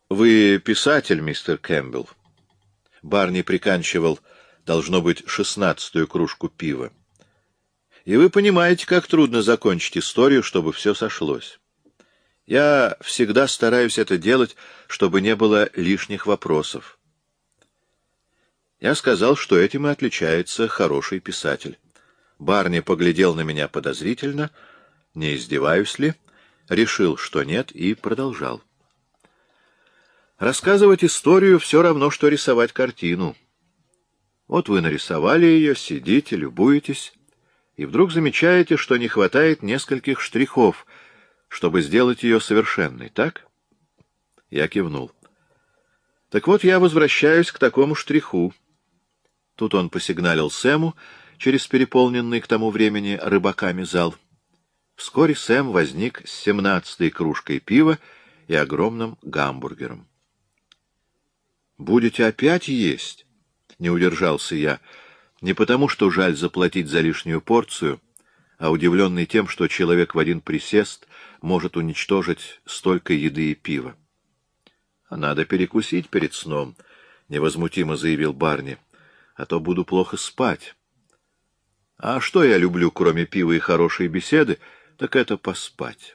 Вы писатель, мистер Кэмпбелл. Барни приканчивал, должно быть, 16-ю кружку пива. И вы понимаете, как трудно закончить историю, чтобы все сошлось. Я всегда стараюсь это делать, чтобы не было лишних вопросов. Я сказал, что этим и отличается хороший писатель. Барни поглядел на меня подозрительно, не издеваюсь ли, решил, что нет, и продолжал. Рассказывать историю все равно, что рисовать картину. Вот вы нарисовали ее, сидите, любуетесь, и вдруг замечаете, что не хватает нескольких штрихов, чтобы сделать ее совершенной, так? Я кивнул. Так вот, я возвращаюсь к такому штриху. Тут он посигналил Сэму через переполненный к тому времени рыбаками зал. Вскоре Сэм возник с 17-й кружкой пива и огромным гамбургером. «Будете опять есть?» — не удержался я, не потому что жаль заплатить за лишнюю порцию, а удивленный тем, что человек в один присест может уничтожить столько еды и пива. — Надо перекусить перед сном, — невозмутимо заявил Барни, — а то буду плохо спать. А что я люблю, кроме пива и хорошей беседы, так это поспать.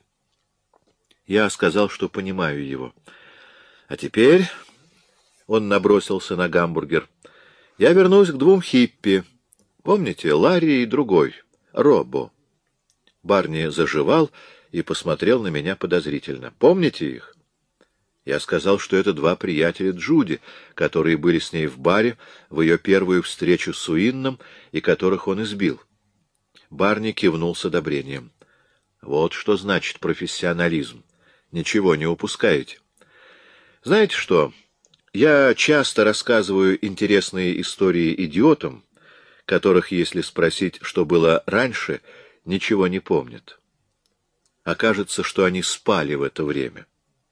Я сказал, что понимаю его. А теперь... Он набросился на гамбургер. Я вернусь к двум хиппи. Помните, Ларри и другой, Робо? Барни заживал и посмотрел на меня подозрительно. Помните их? Я сказал, что это два приятеля Джуди, которые были с ней в баре в ее первую встречу с Уинном и которых он избил. Барни кивнул с одобрением. Вот что значит профессионализм. Ничего не упускаете. Знаете что? Я часто рассказываю интересные истории идиотам, которых, если спросить, что было раньше, ничего не помнят. Окажется, что они спали в это время.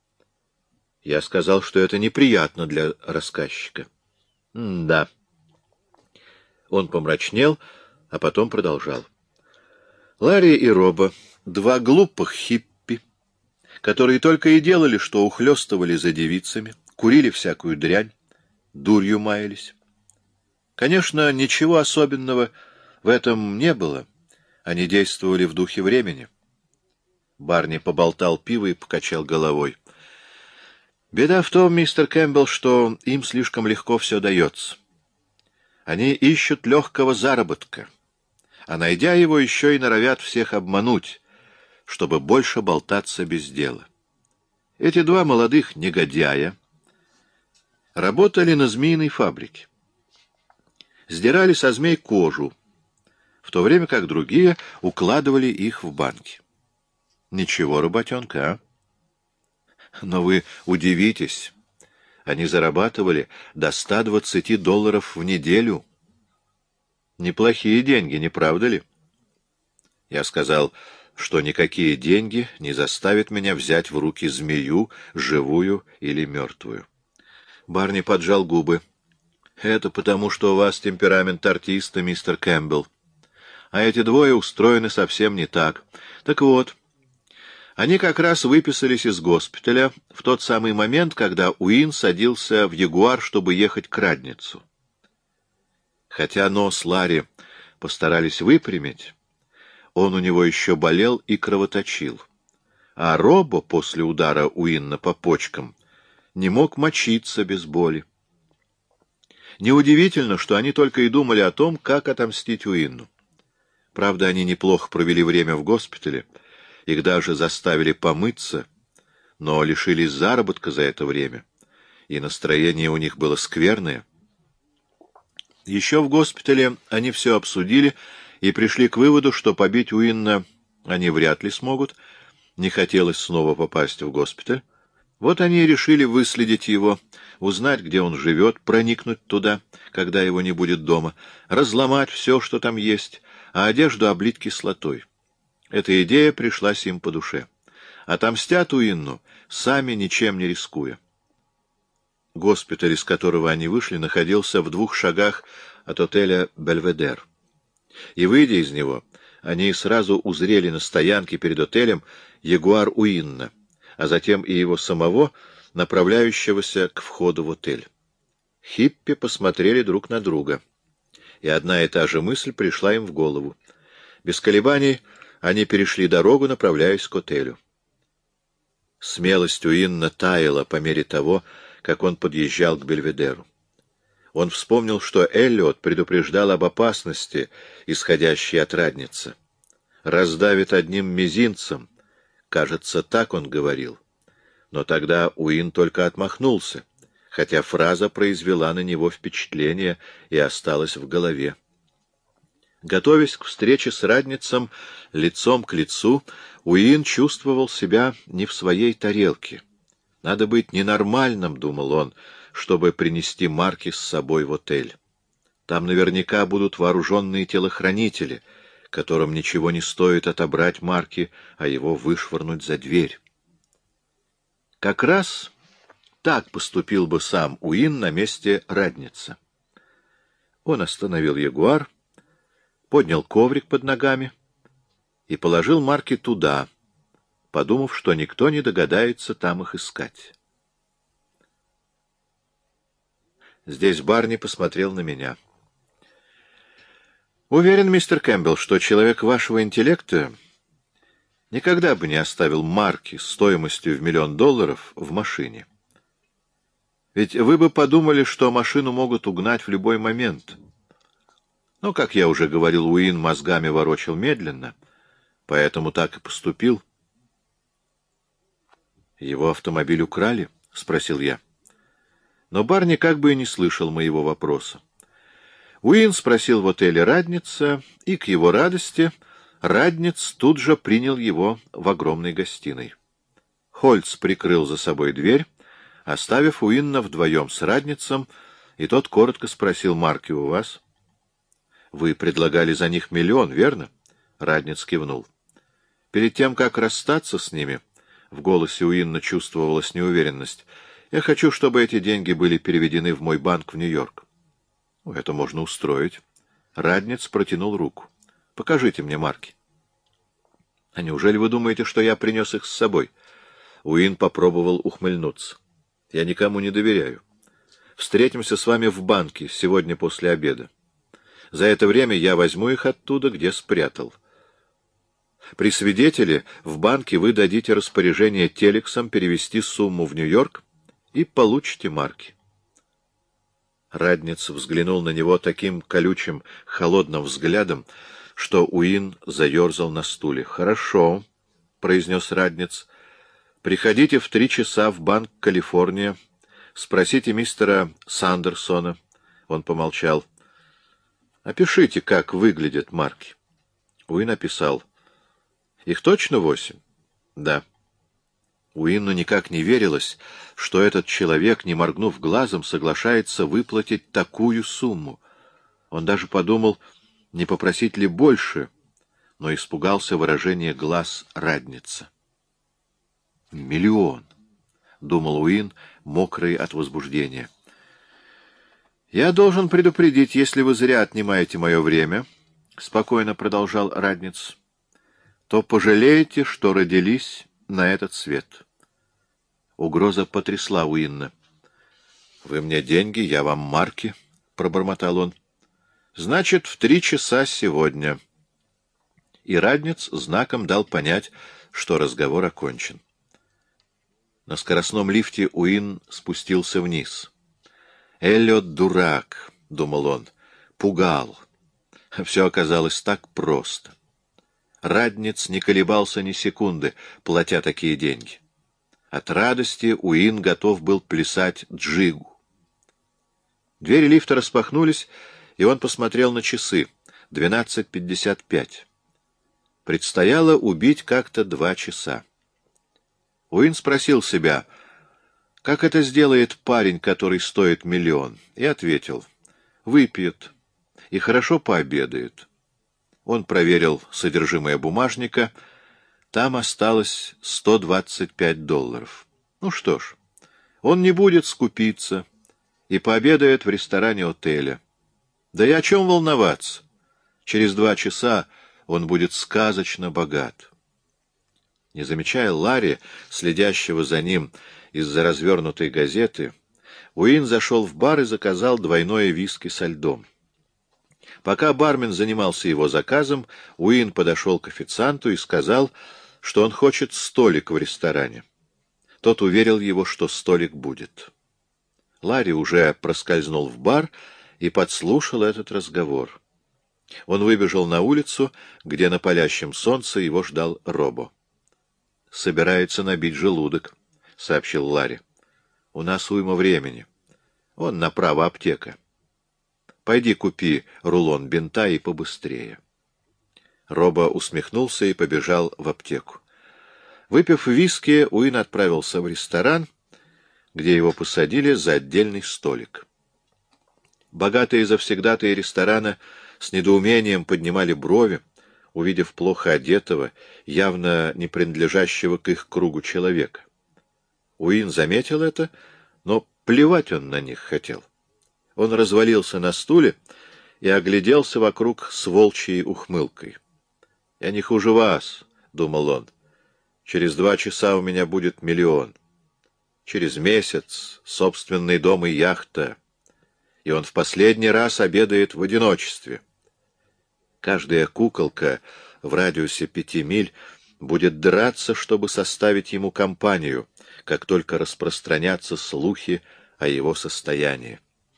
Я сказал, что это неприятно для рассказчика. Да. Он помрачнел, а потом продолжал. Ларри и Робо — два глупых хиппи, которые только и делали, что ухлёстывали за девицами, курили всякую дрянь, дурью маялись. Конечно, ничего особенного в этом не было. Они действовали в духе времени. Барни поболтал пиво и покачал головой. Беда в том, мистер Кэмпбелл, что им слишком легко все дается. Они ищут легкого заработка, а найдя его, еще и норовят всех обмануть, чтобы больше болтаться без дела. Эти два молодых негодяя работали на змеиной фабрике. Сдирали со змей кожу, в то время как другие укладывали их в банки. Ничего, работенка, а? Но вы удивитесь, они зарабатывали до $120 в неделю. Неплохие деньги, не правда ли? Я сказал, что никакие деньги не заставят меня взять в руки змею, живую или мертвую. Барни поджал губы. Это потому, что у вас темперамент артиста, мистер Кэмпбелл. А эти двое устроены совсем не так. Так вот, они как раз выписались из госпиталя в тот самый момент, когда Уин садился в Ягуар, чтобы ехать к Радницу. Хотя нос Ларри постарались выпрямить, он у него еще болел и кровоточил. А Робо после удара Уинна по почкам не мог мочиться без боли. Неудивительно, что они только и думали о том, как отомстить Уинну. Правда, они неплохо провели время в госпитале, их даже заставили помыться, но лишились заработка за это время, и настроение у них было скверное. Еще в госпитале они все обсудили и пришли к выводу, что побить Уинна они вряд ли смогут, не хотелось снова попасть в госпиталь. Вот они и решили выследить его, узнать, где он живет, проникнуть туда, когда его не будет дома, разломать все, что там есть, а одежду облить кислотой. Эта идея пришлась им по душе. Отомстят Уинну, сами ничем не рискуя. Госпиталь, из которого они вышли, находился в 2 шагах от отеля «Бельведер». И, выйдя из него, они сразу узрели на стоянке перед отелем ягуар Уинна, а затем и его самого, направляющегося к входу в отель. Хиппи посмотрели друг на друга, и одна и та же мысль пришла им в голову. Без колебаний они перешли дорогу, направляясь к отелю. Смелость Уинна таяла по мере того, как он подъезжал к Бельведеру. Он вспомнил, что Эллиот предупреждал об опасности, исходящей от Радница. «Раздавит одним мизинцем», кажется, так он говорил. Но тогда Уин только отмахнулся, хотя фраза произвела на него впечатление и осталась в голове. Готовясь к встрече с Радницем лицом к лицу, Уин чувствовал себя не в своей тарелке. «Надо быть ненормальным», — думал он, — «чтобы принести Марки с собой в отель. Там наверняка будут вооруженные телохранители, которым ничего не стоит отобрать Марки, а его вышвырнуть за дверь». Как раз так поступил бы сам Уин на месте Радница. Он остановил Ягуар, поднял коврик под ногами и положил Марки туда, подумав, что никто не догадается там их искать. Здесь Барни посмотрел на меня. «Уверен, мистер Кэмпбелл, что человек вашего интеллекта никогда бы не оставил Марки стоимостью в $1 000 000 в машине. Ведь вы бы подумали, что машину могут угнать в любой момент». Но, как я уже говорил, Уин мозгами ворочал медленно, поэтому так и поступил. «Его автомобиль украли?» — спросил я. Но Барни как бы и не слышал моего вопроса. Уин спросил в отеле Радница, и, к его радости, Радниц тут же принял его в огромной гостиной. Хольц прикрыл за собой дверь, оставив Уинна вдвоем с Радницем, и тот коротко спросил: «Марки у вас?» «Вы предлагали за них $1 000 000, верно?» Радниц кивнул. «Перед тем, как расстаться с ними», — в голосе Уинна чувствовалась неуверенность, «я хочу, чтобы эти деньги были переведены в мой банк в Нью-Йорк». «Это можно устроить». Радниц протянул руку. «Покажите мне марки». «А неужели вы думаете, что я принес их с собой?» Уин попробовал ухмыльнуться. «Я никому не доверяю. Встретимся с вами в банке сегодня после обеда. За это время я возьму их оттуда, где спрятал. При свидетеле в банке вы дадите распоряжение телексом перевести сумму в Нью-Йорк и получите марки». Радниц взглянул на него таким колючим, холодным взглядом, что Уин заерзал на стуле. «Хорошо», — произнес Радниц. «Приходите в 3 часа в банк «Калифорния». Спросите мистера Сандерсона». Он помолчал. «Опишите, как выглядят марки». Уин описал. «Их точно 8?» «Да». Уинну никак не верилось, что этот человек, не моргнув глазом, соглашается выплатить такую сумму. Он даже подумал, не попросить ли больше, но испугался выражения глаз Радница. «1 000 000», — думал Уин, мокрый от возбуждения. «Я должен предупредить, если вы зря отнимаете мое время», — спокойно продолжал Радниц, — «то пожалеете, что родились на этот свет». Угроза потрясла Уинна. «Вы мне деньги, я вам марки», — пробормотал он. «Значит, в 3 часа сегодня». И Радниц знаком дал понять, что разговор окончен. На скоростном лифте Уин спустился вниз. «Эллиот дурак», — думал он, — «пугал». Все оказалось так просто. Радниц не колебался ни секунды, платя такие деньги. От радости Уин готов был плясать джигу. Двери лифта распахнулись, и он посмотрел на часы. 12:55. Предстояло убить как-то 2 часа. Уин спросил себя, как это сделает парень, который стоит $1 000 000, и ответил: выпьет и хорошо пообедает. Он проверил содержимое бумажника. Там осталось $125. Ну что ж, он не будет скупиться и пообедает в ресторане отеля. Да и о чем волноваться? Через 2 часа он будет сказочно богат. Не замечая Ларри, следящего за ним из-за развернутой газеты, Уин зашел в бар и заказал двойное виски со льдом. Пока бармен занимался его заказом, Уин подошел к официанту и сказал, что он хочет столик в ресторане. Тот уверил его, что столик будет. Ларри уже проскользнул в бар и подслушал этот разговор. Он выбежал на улицу, где на палящем солнце его ждал Робо. «Собирается набить желудок», — сообщил Ларри. «У нас уйма времени. Вон направо аптека. Пойди купи рулон бинта и побыстрее». Робо усмехнулся и побежал в аптеку. Выпив виски, Уин отправился в ресторан, где его посадили за отдельный столик. Богатые завсегдатаи ресторана с недоумением поднимали брови, увидев плохо одетого, явно не принадлежащего к их кругу человека. Уин заметил это, но плевать он на них хотел. Он развалился на стуле и огляделся вокруг с волчьей ухмылкой. «Я не хуже вас», — думал он. «Через 2 часа у меня будет 1 миллион. Через месяц собственный дом и яхта. И он в последний раз обедает в одиночестве. Каждая куколка в радиусе 5 миль будет драться, чтобы составить ему компанию, как только распространятся слухи о его состоянии».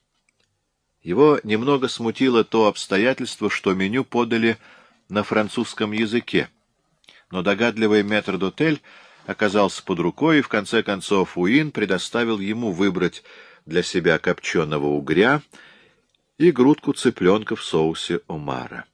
Его немного смутило то обстоятельство, что меню подали на французском языке. Но догадливый метрдотель оказался под рукой, и в конце концов Уин предоставил ему выбрать для себя копченого угря и грудку цыпленка в соусе омара.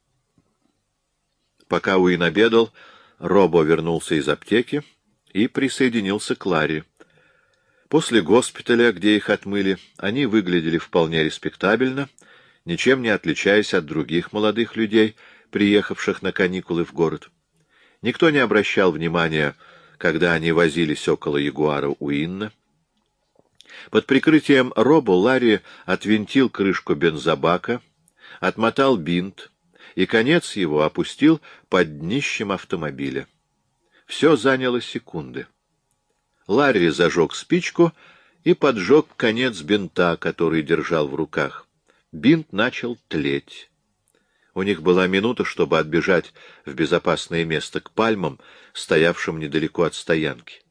Пока Уин обедал, Робо вернулся из аптеки и присоединился к Ларри. После госпиталя, где их отмыли, они выглядели вполне респектабельно, ничем не отличаясь от других молодых людей, приехавших на каникулы в город. Никто не обращал внимания, когда они возились около ягуара Уинна. Под прикрытием Робо Ларри отвинтил крышку бензобака, отмотал бинт и конец его опустил под днищем автомобиля. Все заняло секунды. Ларри зажег спичку и поджег конец бинта, который держал в руках. Бинт начал тлеть. У них была минута, чтобы отбежать в безопасное место к пальмам, стоявшим недалеко от стоянки.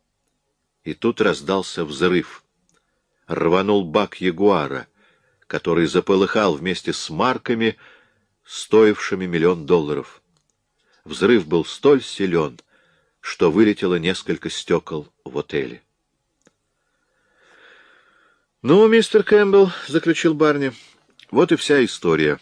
И тут раздался взрыв. Рванул бак ягуара, который заполыхал вместе с марками, стоившими $1 миллион. Взрыв был столь силен, что вылетело несколько стекол в отеле. «Ну, мистер Кэмпбелл», — заключил Барни, — «вот и вся история».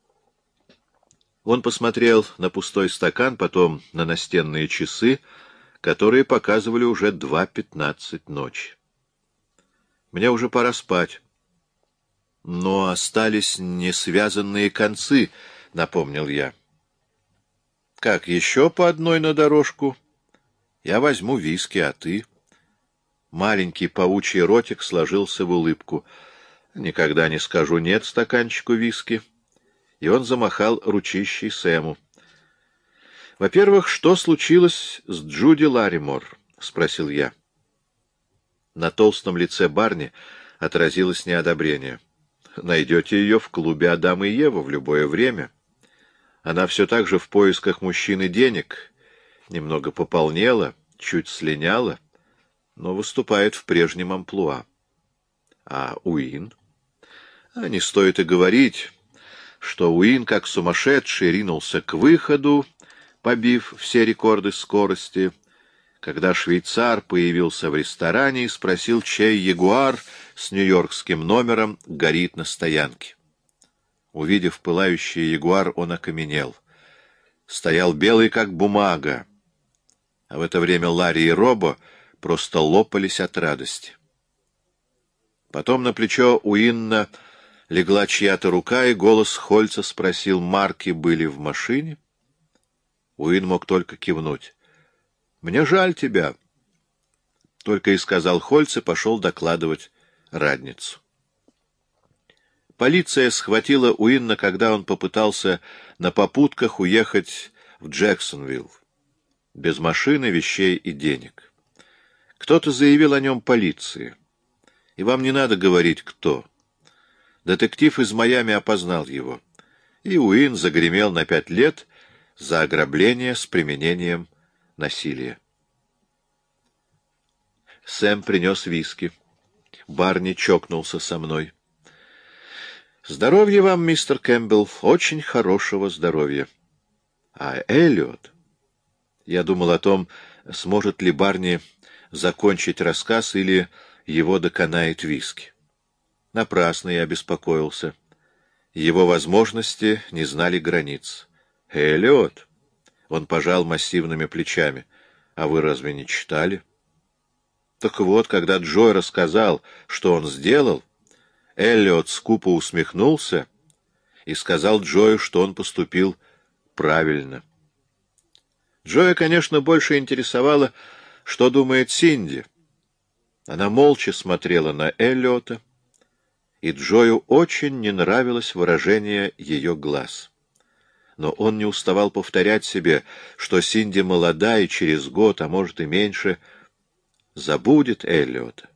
Он посмотрел на пустой стакан, потом на настенные часы, которые показывали уже 2:15 ночи. «Мне уже пора спать». «Но остались несвязанные концы», — напомнил я. «Как, еще по одной на дорожку? Я возьму виски, а ты?» Маленький паучий ротик сложился в улыбку. «Никогда не скажу «нет» стаканчику виски». И он замахал ручищей Сэму. «Во-первых, что случилось с Джуди Ларримор?» — спросил я. На толстом лице Барни отразилось неодобрение. «Найдете ее в клубе Адам и Ева в любое время. Она все так же в поисках мужчины денег, немного пополнела, чуть слиняла, но выступает в прежнем амплуа. А Уин? А не стоит и говорить, что Уин, как сумасшедший, ринулся к выходу, побив все рекорды скорости, когда швейцар появился в ресторане и спросил, чей ягуар с нью-йоркским номером горит на стоянке. Увидев пылающий ягуар, он окаменел. Стоял белый, как бумага, а в это время Ларри и Робо просто лопались от радости. Потом на плечо Уинна легла чья-то рука, и голос Хольца спросил, марки были в машине? Уин мог только кивнуть. «Мне жаль тебя», — только и сказал Хольц и пошел докладывать радницу. Полиция схватила Уинна, когда он попытался на попутках уехать в Джексонвилл. Без машины, вещей и денег. Кто-то заявил о нем полиции. И вам не надо говорить, кто. Детектив из Майами опознал его. И Уин загремел на 5 лет за ограбление с применением насилия. Сэм принес виски. Барни чокнулся со мной. Здоровья вам, мистер Кэмпбелл, очень хорошего здоровья. А Эллиот? Я думал о том, сможет ли Барни закончить рассказ или его доконает виски. Напрасно я беспокоился. Его возможности не знали границ. Эллиот? Он пожал массивными плечами. А вы разве не читали? Так вот, когда Джой рассказал, что он сделал, Эллиот скупо усмехнулся и сказал Джою, что он поступил правильно. Джоя, конечно, больше интересовало, что думает Синди. Она молча смотрела на Эллиота, и Джою очень не нравилось выражение ее глаз. Но он не уставал повторять себе, что Синди молода и через год, а может и меньше, забудет Эллиота.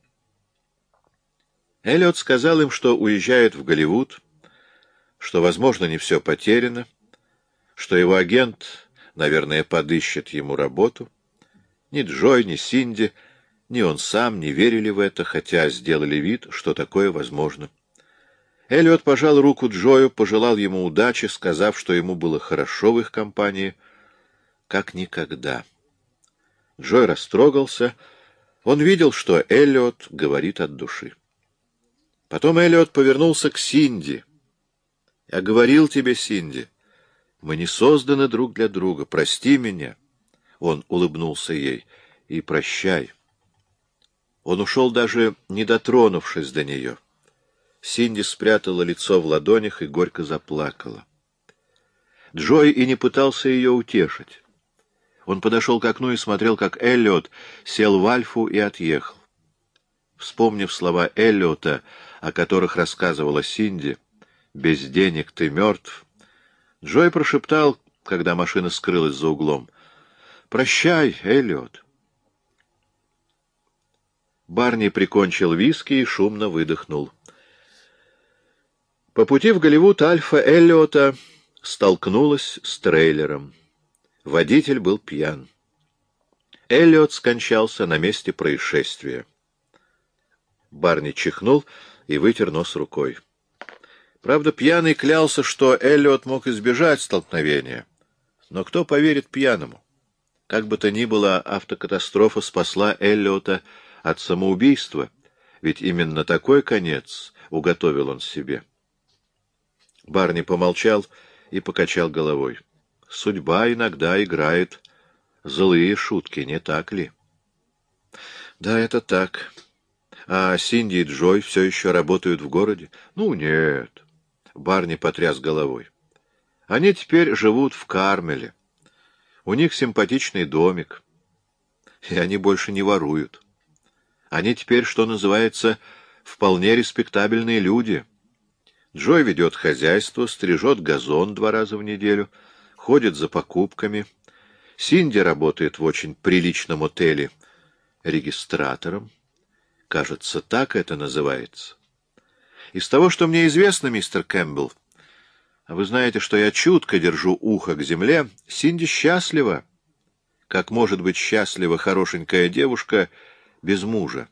Эллиот сказал им, что уезжает в Голливуд, что, возможно, не все потеряно, что его агент, наверное, подыщет ему работу. Ни Джой, ни Синди, ни он сам не верили в это, хотя сделали вид, что такое возможно. Эллиот пожал руку Джою, пожелал ему удачи, сказав, что ему было хорошо в их компании, как никогда. Джой растрогался. Он видел, что Эллиот говорит от души. Потом Эллиот повернулся к Синди. «Я говорил тебе, Синди, мы не созданы друг для друга. Прости меня». Он улыбнулся ей. «И прощай». Он ушел, даже не дотронувшись до нее. Синди спрятала лицо в ладонях и горько заплакала. Джой и не пытался ее утешить. Он подошел к окну и смотрел, как Эллиот сел в Альфу и отъехал. Вспомнив слова Эллиота, о которых рассказывала Синди, «Без денег ты мертв», Джой прошептал, когда машина скрылась за углом, «Прощай, Эллиот». Барни прикончил виски и шумно выдохнул. По пути в Голливуд Альфа Эллиота столкнулась с трейлером. Водитель был пьян. Эллиот скончался на месте происшествия. Барни чихнул и вытер нос рукой. Правда, пьяный клялся, что Эллиот мог избежать столкновения. Но кто поверит пьяному? Как бы то ни было, автокатастрофа спасла Эллиота от самоубийства, ведь именно такой конец уготовил он себе. Барни помолчал и покачал головой. Судьба иногда играет злые шутки, не так ли? Да, это так. А Синди и Джой все еще работают в городе? Ну, нет. Барни потряс головой. Они теперь живут в Кармеле. У них симпатичный домик. И они больше не воруют. Они теперь, что называется, вполне респектабельные люди. Джой ведет хозяйство, стрижет газон 2 раза в неделю, ходит за покупками. Синди работает в очень приличном отеле регистратором. Кажется, так это называется. Из того, что мне известно, мистер Кэмпбелл, а вы знаете, что я чутко держу ухо к земле, Синди счастлива, как может быть счастлива хорошенькая девушка без мужа.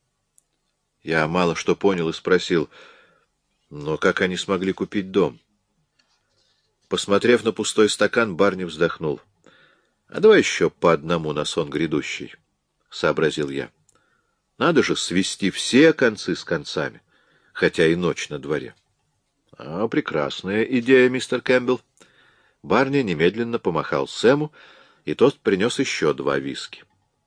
Я мало что понял и спросил, но как они смогли купить дом? Посмотрев на пустой стакан, Барни вздохнул. — А давай еще по одному на сон грядущий, — сообразил я. Надо же свести все концы с концами, хотя и ночь на дворе. — А, прекрасная идея, мистер Кэмпбелл. Барни немедленно помахал Сэму, и тот принес еще 2 виски.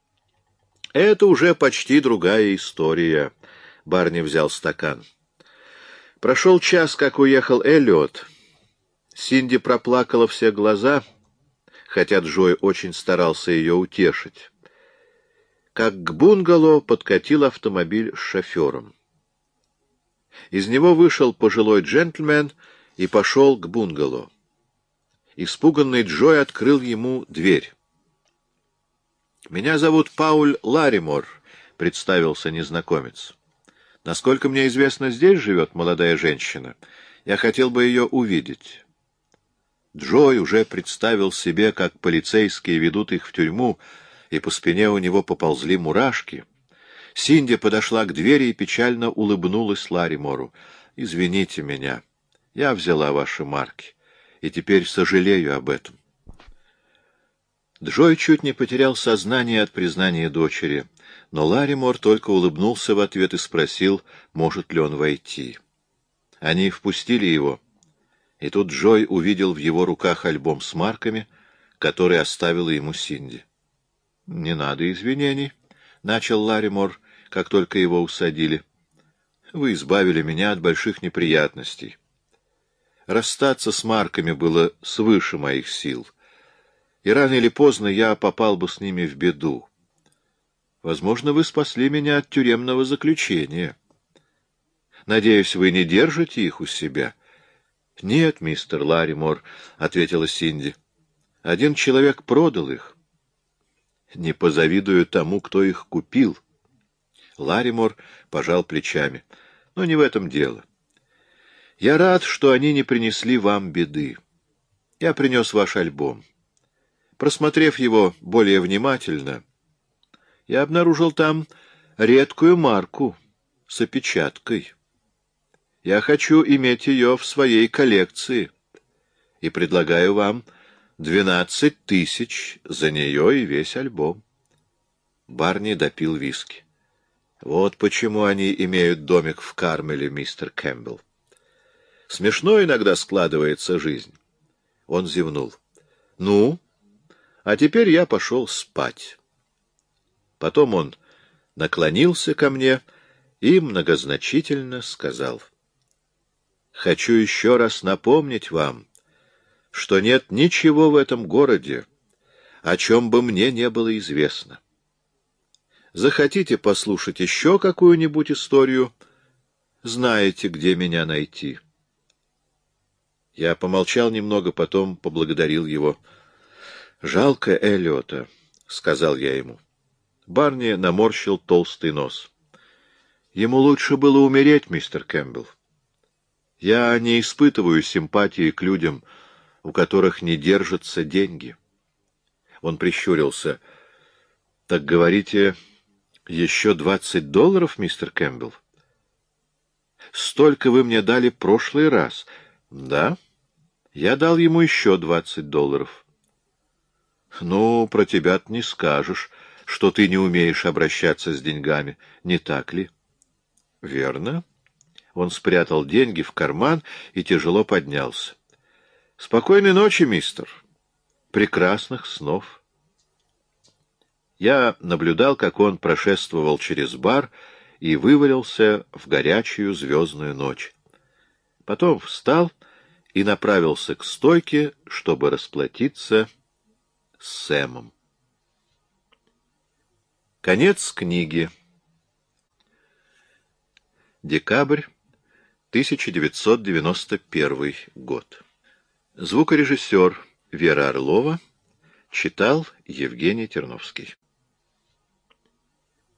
— Это уже почти другая история. Барни взял стакан. Прошел час, как уехал Эллиот. Синди проплакала все глаза, хотя Джой очень старался ее утешить. Как к бунгало подкатил автомобиль с шофером. Из него вышел пожилой джентльмен и пошел к бунгало. Испуганный Джой открыл ему дверь. «Меня зовут Пауль Ларимор, представился незнакомец. «Насколько мне известно, здесь живет молодая женщина. Я хотел бы ее увидеть». Джой уже представил себе, как полицейские ведут их в тюрьму, и по спине у него поползли мурашки. Синди подошла к двери и печально улыбнулась Ларримору. «Извините меня, я взяла ваши марки, и теперь сожалею об этом». Джой чуть не потерял сознание от признания дочери, но Ларримор только улыбнулся в ответ и спросил, может ли он войти. Они впустили его, и тут Джой увидел в его руках альбом с марками, который оставила ему Синди. «Не надо извинений», — начал Ларримор, как только его усадили. «Вы избавили меня от больших неприятностей. Расстаться с марками было свыше моих сил, и рано или поздно я попал бы с ними в беду. Возможно, вы спасли меня от тюремного заключения. Надеюсь, вы не держите их у себя?» «Нет, мистер Ларримор», — ответила Синди. «Один человек продал их. Не позавидую тому, кто их купил». Ларримор пожал плечами. «Но не в этом дело. Я рад, что они не принесли вам беды. Я принес ваш альбом. Просмотрев его более внимательно, я обнаружил там редкую марку с опечаткой. Я хочу иметь ее в своей коллекции и предлагаю вам 12 тысяч за нее и весь альбом». Барни допил виски. «Вот почему они имеют домик в Кармеле, мистер Кэмпбелл. Смешно иногда складывается жизнь». Он зевнул. «Ну, а теперь я пошел спать». Потом он наклонился ко мне и многозначительно сказал: «Хочу еще раз напомнить вам, что нет ничего в этом городе, о чем бы мне не было известно. Захотите послушать еще какую-нибудь историю, знаете, где меня найти». Я помолчал немного, потом поблагодарил его. «Жалко Эллиота», — сказал я ему. Барни наморщил толстый нос. «Ему лучше было умереть, мистер Кэмпбелл. Я не испытываю симпатии к людям, у которых не держатся деньги». Он прищурился. «Так говорите, еще $20, мистер Кэмпбелл? Столько вы мне дали прошлый раз». «Да, я дал ему еще $20. «Ну, про тебя-то не скажешь, что ты не умеешь обращаться с деньгами, не так ли?» «Верно». Он спрятал деньги в карман и тяжело поднялся. «Спокойной ночи, мистер. Прекрасных снов». Я наблюдал, как он прошествовал через бар и вывалился в горячую звездную ночь. Потом встал и направился к стойке, чтобы расплатиться с Сэмом. Конец книги. Декабрь 1991 год. Звукорежиссер Вера Орлова читал Евгений Терновский.